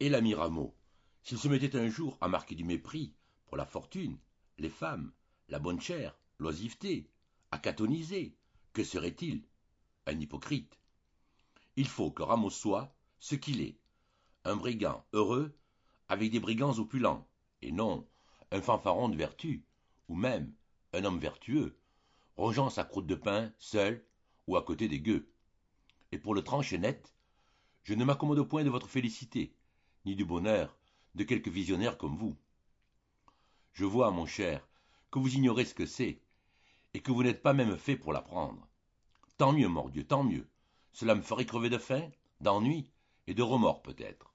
Et l'ami Rameau, s'il se mettait un jour à marquer du mépris pour la fortune, les femmes, la bonne chère, l'oisiveté, à catoniser, que serait-il? Un hypocrite. Il faut que Rameau soit ce qu'il est, un brigand heureux avec des brigands opulents, et non un fanfaron de vertu, ou même un homme vertueux, rongeant sa croûte de pain seul ou à côté des gueux. Et pour le trancher net, je ne m'accommode point de votre félicité, ni du bonheur de quelques visionnaires comme vous. Je vois, mon cher, que vous ignorez ce que c'est, et que vous n'êtes pas même fait pour l'apprendre. Tant mieux, mordieu, tant mieux. Cela me ferait crever de faim, d'ennui et de remords peut-être.